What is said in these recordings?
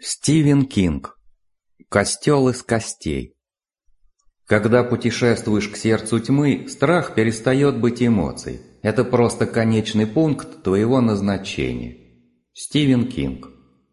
Стивен Кинг. Костел из костей. Когда путешествуешь к сердцу тьмы, страх перестает быть эмоцией. Это просто конечный пункт твоего назначения. Стивен Кинг.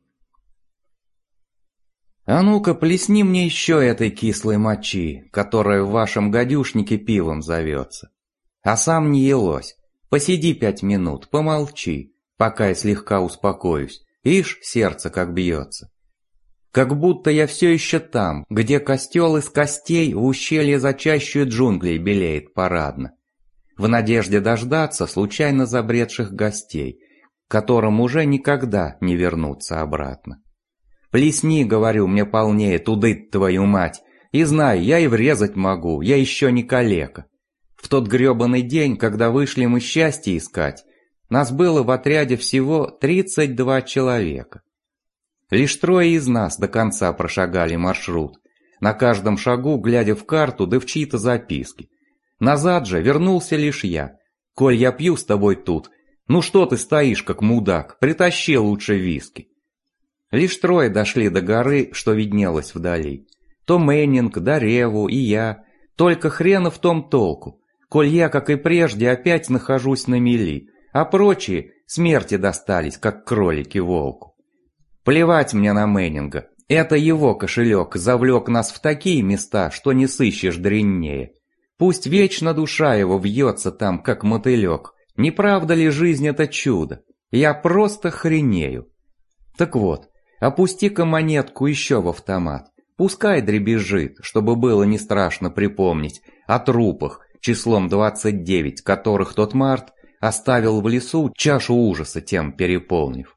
А ну-ка, плесни мне еще этой кислой мочи, которая в вашем гадюшнике пивом зовется. А сам не елось. Посиди 5 минут, помолчи, пока я слегка успокоюсь. Ишь, сердце как бьется. Как будто я все еще там, где костел из костей в ущелье за чащую джунглей белеет парадно. В надежде дождаться случайно забредших гостей, которым уже никогда не вернуться обратно. Плесни, говорю, мне полнее, туды твою мать, и знай, я и врезать могу, я еще не калека. В тот гребаный день, когда вышли мы счастье искать, нас было в отряде всего 32 человека. Лишь 3 из нас до конца прошагали маршрут, на каждом шагу глядя в карту да в чьи-то записки. Назад же вернулся лишь я. Коль я пью с тобой тут, ну что ты стоишь как мудак, притащи лучше виски. Лишь 3 дошли до горы, что виднелось вдали. То Мэннинг, да Реву и я, только хрена в том толку, коль я, как и прежде, опять нахожусь на мели, а прочие смерти достались, как кролики волку. Плевать мне на Мэннинга, это его кошелек завлек нас в такие места, что не сыщешь дряннее. Пусть вечно душа его вьется там, как мотылек, не правда ли жизнь это чудо? Я просто хренею. Так вот, опусти-ка монетку еще в автомат, пускай дребезжит, чтобы было не страшно припомнить о трупах, числом 29, которых тот Март оставил в лесу, чашу ужаса тем переполнив.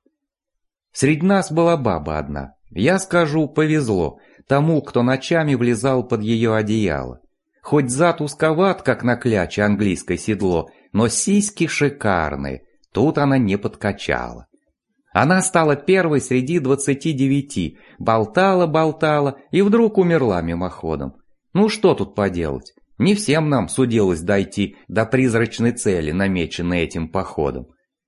Среди нас была баба одна. Я скажу, повезло тому, кто ночами влезал под ее одеяло. Хоть зад узковат, как на кляче английское седло, но сиськи шикарные, тут она не подкачала. Она стала первой среди 29, болтала и вдруг умерла мимоходом. Ну что тут поделать, не всем нам судилось дойти до призрачной цели, намеченной этим походом.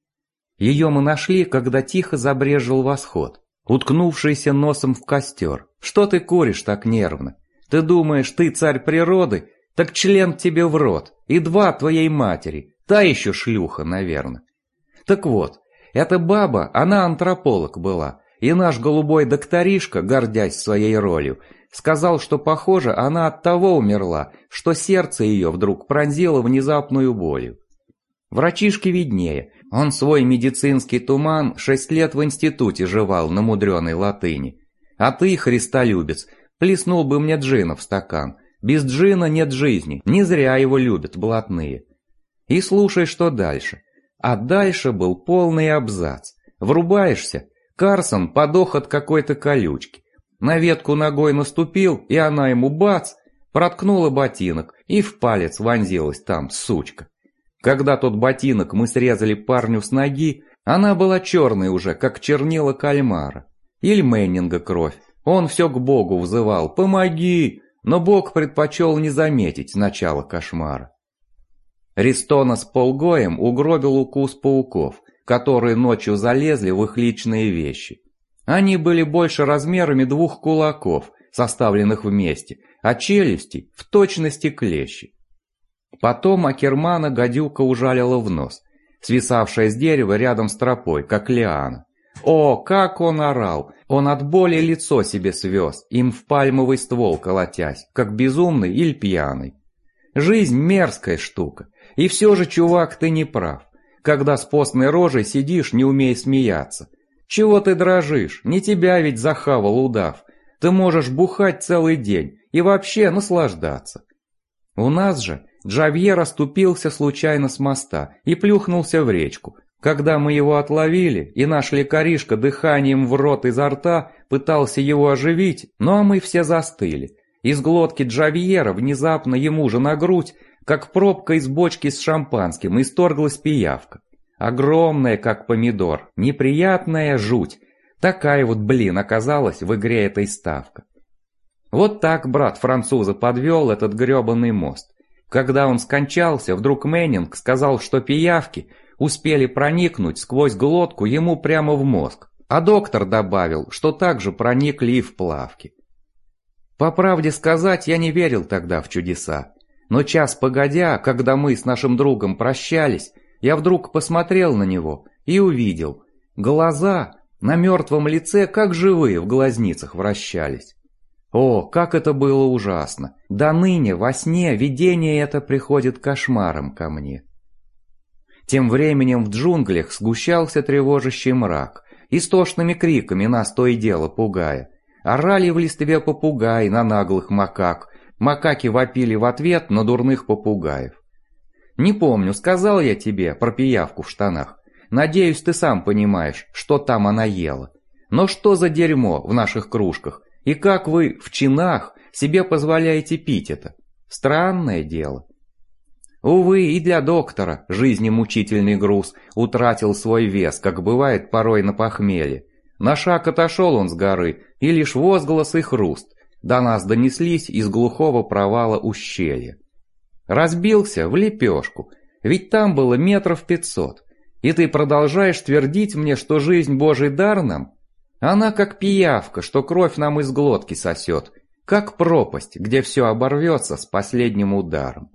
Ее мы нашли, когда тихо забрезжил восход, уткнувшийся носом в костер. Что ты куришь так нервно? Ты думаешь, ты царь природы? Так член тебе в рот, и 2 твоей матери, та еще шлюха, наверное. Так вот, эта баба, она антрополог была, и наш голубой докторишка, гордясь своей ролью, сказал, что, похоже, она от того умерла, что сердце ее вдруг пронзило внезапную болью. Врачишке виднее, он свой медицинский туман 6 лет в институте жевал на мудреной латыни. А ты, христолюбец, плеснул бы мне джина в стакан. Без джина нет жизни, не зря его любят блатные. И слушай, что дальше. А дальше был полный абзац. Врубаешься, Карсон подох от какой-то колючки. На ветку ногой наступил, и она ему бац, проткнула ботинок, и в палец вонзилась там сучка. Когда тот ботинок мы срезали парню с ноги, она была черной уже, как чернила кальмара. Или Мэннинга кровь. Он все к Богу взывал «Помоги!», но Бог предпочел не заметить начало кошмара. Ристона с Полгоем угробил укус пауков, которые ночью залезли в их личные вещи. Они были больше размерами 2 кулаков, составленных вместе, а челюсти в точности клещи. Потом Акермана гадюка ужалила в нос, свисавшая с дерева рядом с тропой, как лиана. О, как он орал! Он от боли лицо себе свез, им в пальмовый ствол колотясь, как безумный или пьяный. Жизнь мерзкая штука, и все же, чувак, ты не прав. Когда с постной рожей сидишь, не умей смеяться. Чего ты дрожишь? Не тебя ведь захавал удав. Ты можешь бухать целый день и вообще наслаждаться. У нас же Джавьер оступился случайно с моста и плюхнулся в речку. Когда мы его отловили, и наш лекаришка дыханием в рот изо рта пытался его оживить, ну а мы все застыли. Из глотки Джавьера внезапно ему же на грудь, как пробка из бочки с шампанским, исторглась пиявка. Огромная, как помидор, неприятная жуть. Такая вот, оказалась в игре этой ставка. Вот так брат француза подвел этот гребаный мост. Когда он скончался, вдруг Мэннинг сказал, что пиявки успели проникнуть сквозь глотку ему прямо в мозг, А доктор добавил, что также проникли и в плавки. По правде сказать, я не верил тогда в чудеса. Но час погодя, когда мы с нашим другом прощались, я вдруг посмотрел на него и увидел. Глаза на мертвом лице, как живые, в глазницах вращались. О, как это было ужасно! До ныне во сне видение это приходит кошмаром ко мне. Тем временем в джунглях сгущался тревожащий мрак, истошными криками нас то и дело пугая. Орали в листве попугаи на наглых макак, макаки вопили в ответ на дурных попугаев. Не помню, сказал я тебе про пиявку в штанах. Надеюсь, ты сам понимаешь, что там она ела. Но что за дерьмо в наших кружках, и как вы в чинах себе позволяете пить это? Странное дело. Увы, и для доктора жизнемучительный груз утратил свой вес, как бывает порой на похмелье. На шаг отошел он с горы, и лишь возглас и хруст до нас донеслись из глухого провала ущелья. Разбился в лепешку, ведь там было 500 метров, и ты продолжаешь твердить мне, что жизнь Божий дар нам? Она как пиявка, что кровь нам из глотки сосет, как пропасть, где все оборвется с последним ударом.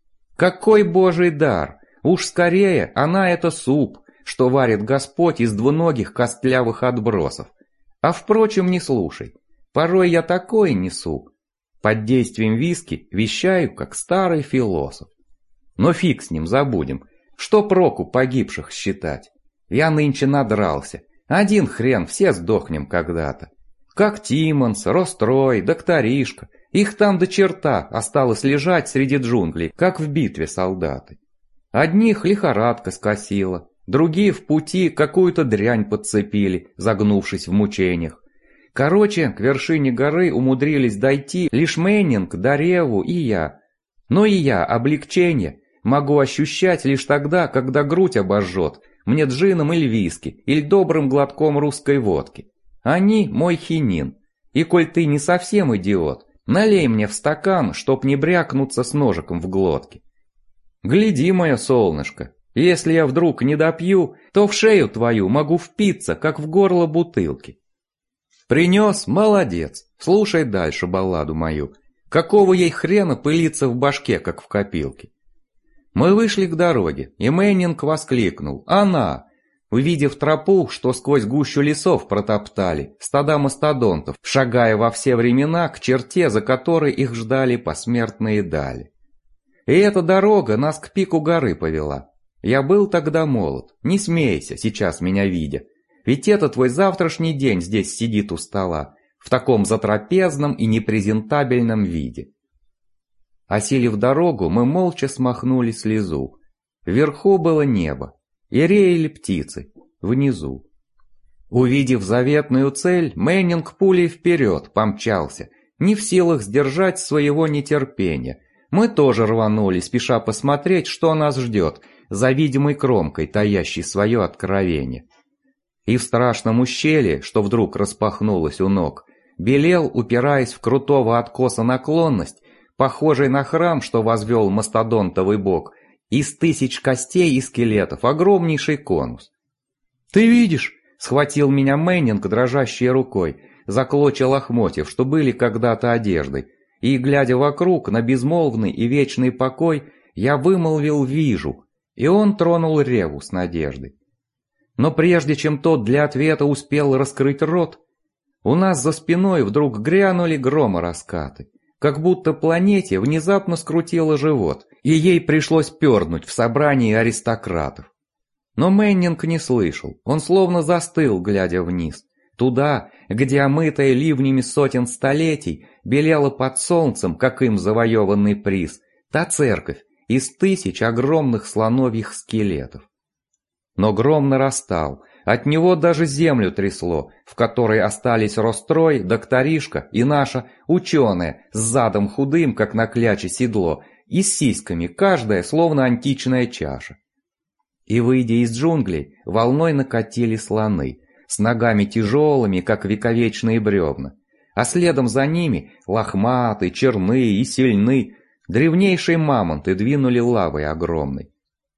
Какой Божий дар! Уж скорее она это суп, что варит Господь из двуногих костлявых отбросов. А впрочем, не слушай, порой я такое несу. Под действием виски вещаю, как старый философ. Но фиг с ним, забудем. Что проку погибших считать? Я нынче надрался. Один хрен, все сдохнем когда-то. Как Тиммонс, Рострой, Докторишка. Их там до черта осталось лежать среди джунглей, как в битве солдаты. Одних лихорадка скосила, другие в пути какую-то дрянь подцепили, загнувшись в мучениях. Короче, к вершине горы умудрились дойти лишь Мэннинг, Дареву и я. Но и я облегчение могу ощущать лишь тогда, когда грудь обожжет, мне джином или виски, или добрым глотком русской водки. Они мой хинин. И коль ты не совсем идиот, налей мне в стакан, чтоб не брякнуться с ножиком в глотке. Гляди, мое солнышко, если я вдруг не допью, то в шею твою могу впиться, как в горло бутылки. Принес? Молодец. Слушай дальше балладу мою. Какого ей хрена пылиться в башке, как в копилке? Мы вышли к дороге, и Мэннинг воскликнул: «Она!», увидев тропу, что сквозь гущу лесов протоптали стада мастодонтов, шагая во все времена к черте, за которой их ждали посмертные дали. И эта дорога нас к пику горы повела. Я был тогда молод, не смейся, сейчас меня видя, ведь это твой завтрашний день здесь сидит у стола, в таком затрапезном и непрезентабельном виде. Осилив дорогу, мы молча смахнули слезу. Вверху было небо, и реяли птицы, внизу. Увидев заветную цель, Мэннинг пулей вперед помчался, не в силах сдержать своего нетерпения. Мы тоже рванули, спеша посмотреть, что нас ждет, за видимой кромкой, таящей свое откровение. И в страшном ущелье, что вдруг распахнулось у ног, белел, упираясь в крутого откоса наклонность, похожий на храм, что возвел мастодонтовый бог, из 1000 костей и скелетов, огромнейший конус. «Ты видишь?» — схватил меня Мэннинг дрожащей рукой, за клочья лохмотьев, что были когда-то одеждой, и, глядя вокруг на безмолвный и вечный покой, я вымолвил «вижу», и он тронул Реву с надеждой. Но прежде чем тот для ответа успел раскрыть рот, у нас за спиной вдруг грянули громораскаты, как будто планете внезапно скрутило живот, и ей пришлось пернуть в собрании аристократов. Но Мэннинг не слышал, он словно застыл, глядя вниз, туда, где омытая ливнями сотен столетий белела под солнцем, как им завоеванный приз, та церковь из 1000 огромных слоновьих скелетов. Но гром нарастал, от него даже землю трясло, в которой остались Рострой, Докторишка и наша ученая с задом худым, как на кляче седло, и с сиськами, каждая словно античная чаша. И, выйдя из джунглей, волной накатили слоны, с ногами тяжелыми, как вековечные бревна, а следом за ними лохматы, черны и сильны, древнейшие мамонты двинули лавой огромной.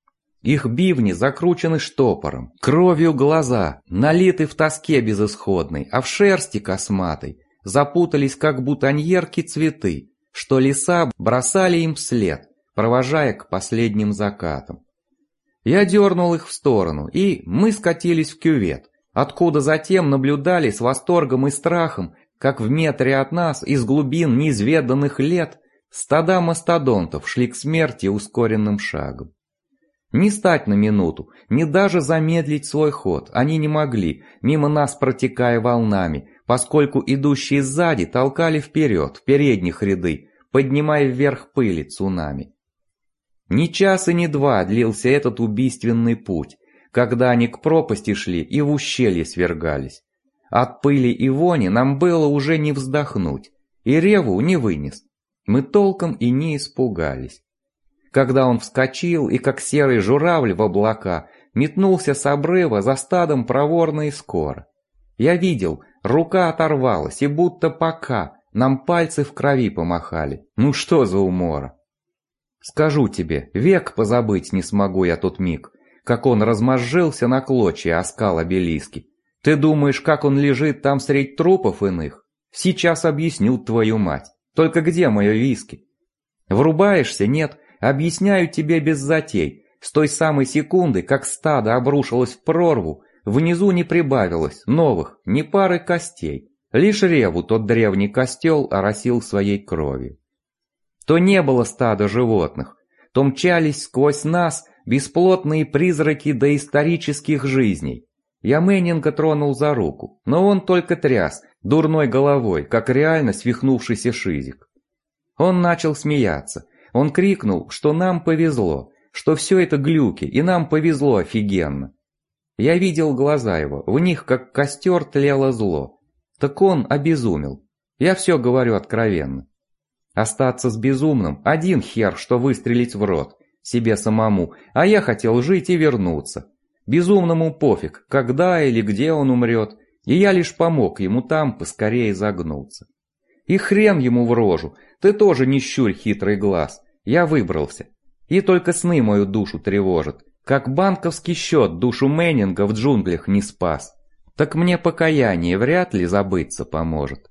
Их бивни закручены штопором, кровью глаза, налиты в тоске безысходной, а в шерсти косматой запутались, как бутоньерки, цветы, что леса бросали им вслед, провожая к последним закатам. Я дернул их в сторону, и мы скатились в кювет, откуда затем наблюдали с восторгом и страхом, как в метре от нас из глубин неизведанных лет стада мастодонтов шли к смерти ускоренным шагом. Не стать на минуту, ни даже замедлить свой ход они не могли, мимо нас протекая волнами, поскольку идущие сзади толкали вперед, в передних ряды, поднимая вверх пыли цунами. Ни час и ни два длился этот убийственный путь, когда они к пропасти шли и в ущелье свергались. От пыли и вони нам было уже не вздохнуть, и реву не вынес. Мы толком и не испугались. Когда он вскочил и, как серый журавль в облака, метнулся с обрыва за стадом проворно и скоро. Я видел, рука оторвалась, и будто пока нам пальцы в крови помахали. Ну что за умора? Скажу тебе, век позабыть не смогу я тот миг, как он размозжился на клочья о скал обелиски. Ты думаешь, как он лежит там средь трупов иных? Сейчас объясню, твою мать. Только где мое виски? Врубаешься? Нет. Объясняю тебе без затей. С той самой секунды, как стадо обрушилось в прорву, внизу не прибавилось новых, ни пары костей. Лишь реву тот древний костел оросил своей кровью. То не было стада животных, то мчались сквозь нас бесплотные призраки доисторических жизней. Я Мэннинга тронул за руку, но он только тряс дурной головой, как реально свихнувшийся шизик. Он начал смеяться. Он крикнул, что нам повезло, что все это глюки, и нам повезло офигенно. Я видел глаза его, в них как костер тлело зло. Так он обезумел. Я все говорю откровенно. Остаться с безумным — один хер, что выстрелить в рот, себе самому, а я хотел жить и вернуться. Безумному пофиг, когда или где он умрет, и я лишь помог ему там поскорее загнуться. И хрен ему в рожу, ты тоже не щурь хитрый глаз. Я выбрался. И только сны мою душу тревожат. Как банковский счет душу Мэннинга в джунглях не спас. Так мне покаяние вряд ли забыться поможет.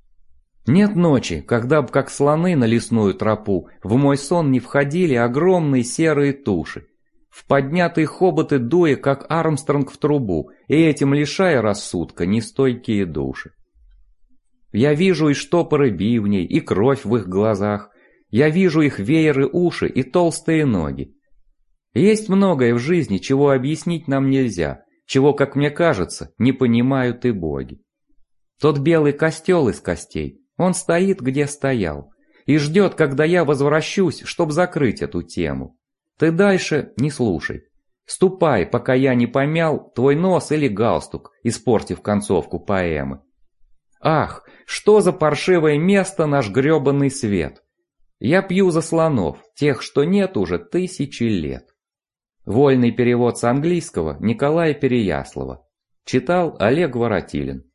Нет ночи, когда б как слоны на лесную тропу в мой сон не входили огромные серые туши, в поднятые хоботы дуя, как Армстронг в трубу, и этим лишая рассудка нестойкие души. Я вижу и штопоры бивней, и кровь в их глазах. Я вижу их вееры уши и толстые ноги. Есть многое в жизни, чего объяснить нам нельзя, чего, как мне кажется, не понимают и боги. Тот белый костел из костей, он стоит, где стоял, и ждет, когда я возвращусь, чтоб закрыть эту тему. Ты дальше не слушай. Ступай, пока я не помял твой нос или галстук, испортив концовку поэмы. Ах, что за паршивое место наш грёбаный свет! Я пью за слонов, тех, что нет уже 1000 лет. Вольный перевод с английского Николая Переяслава. Читал Олег Воротилин.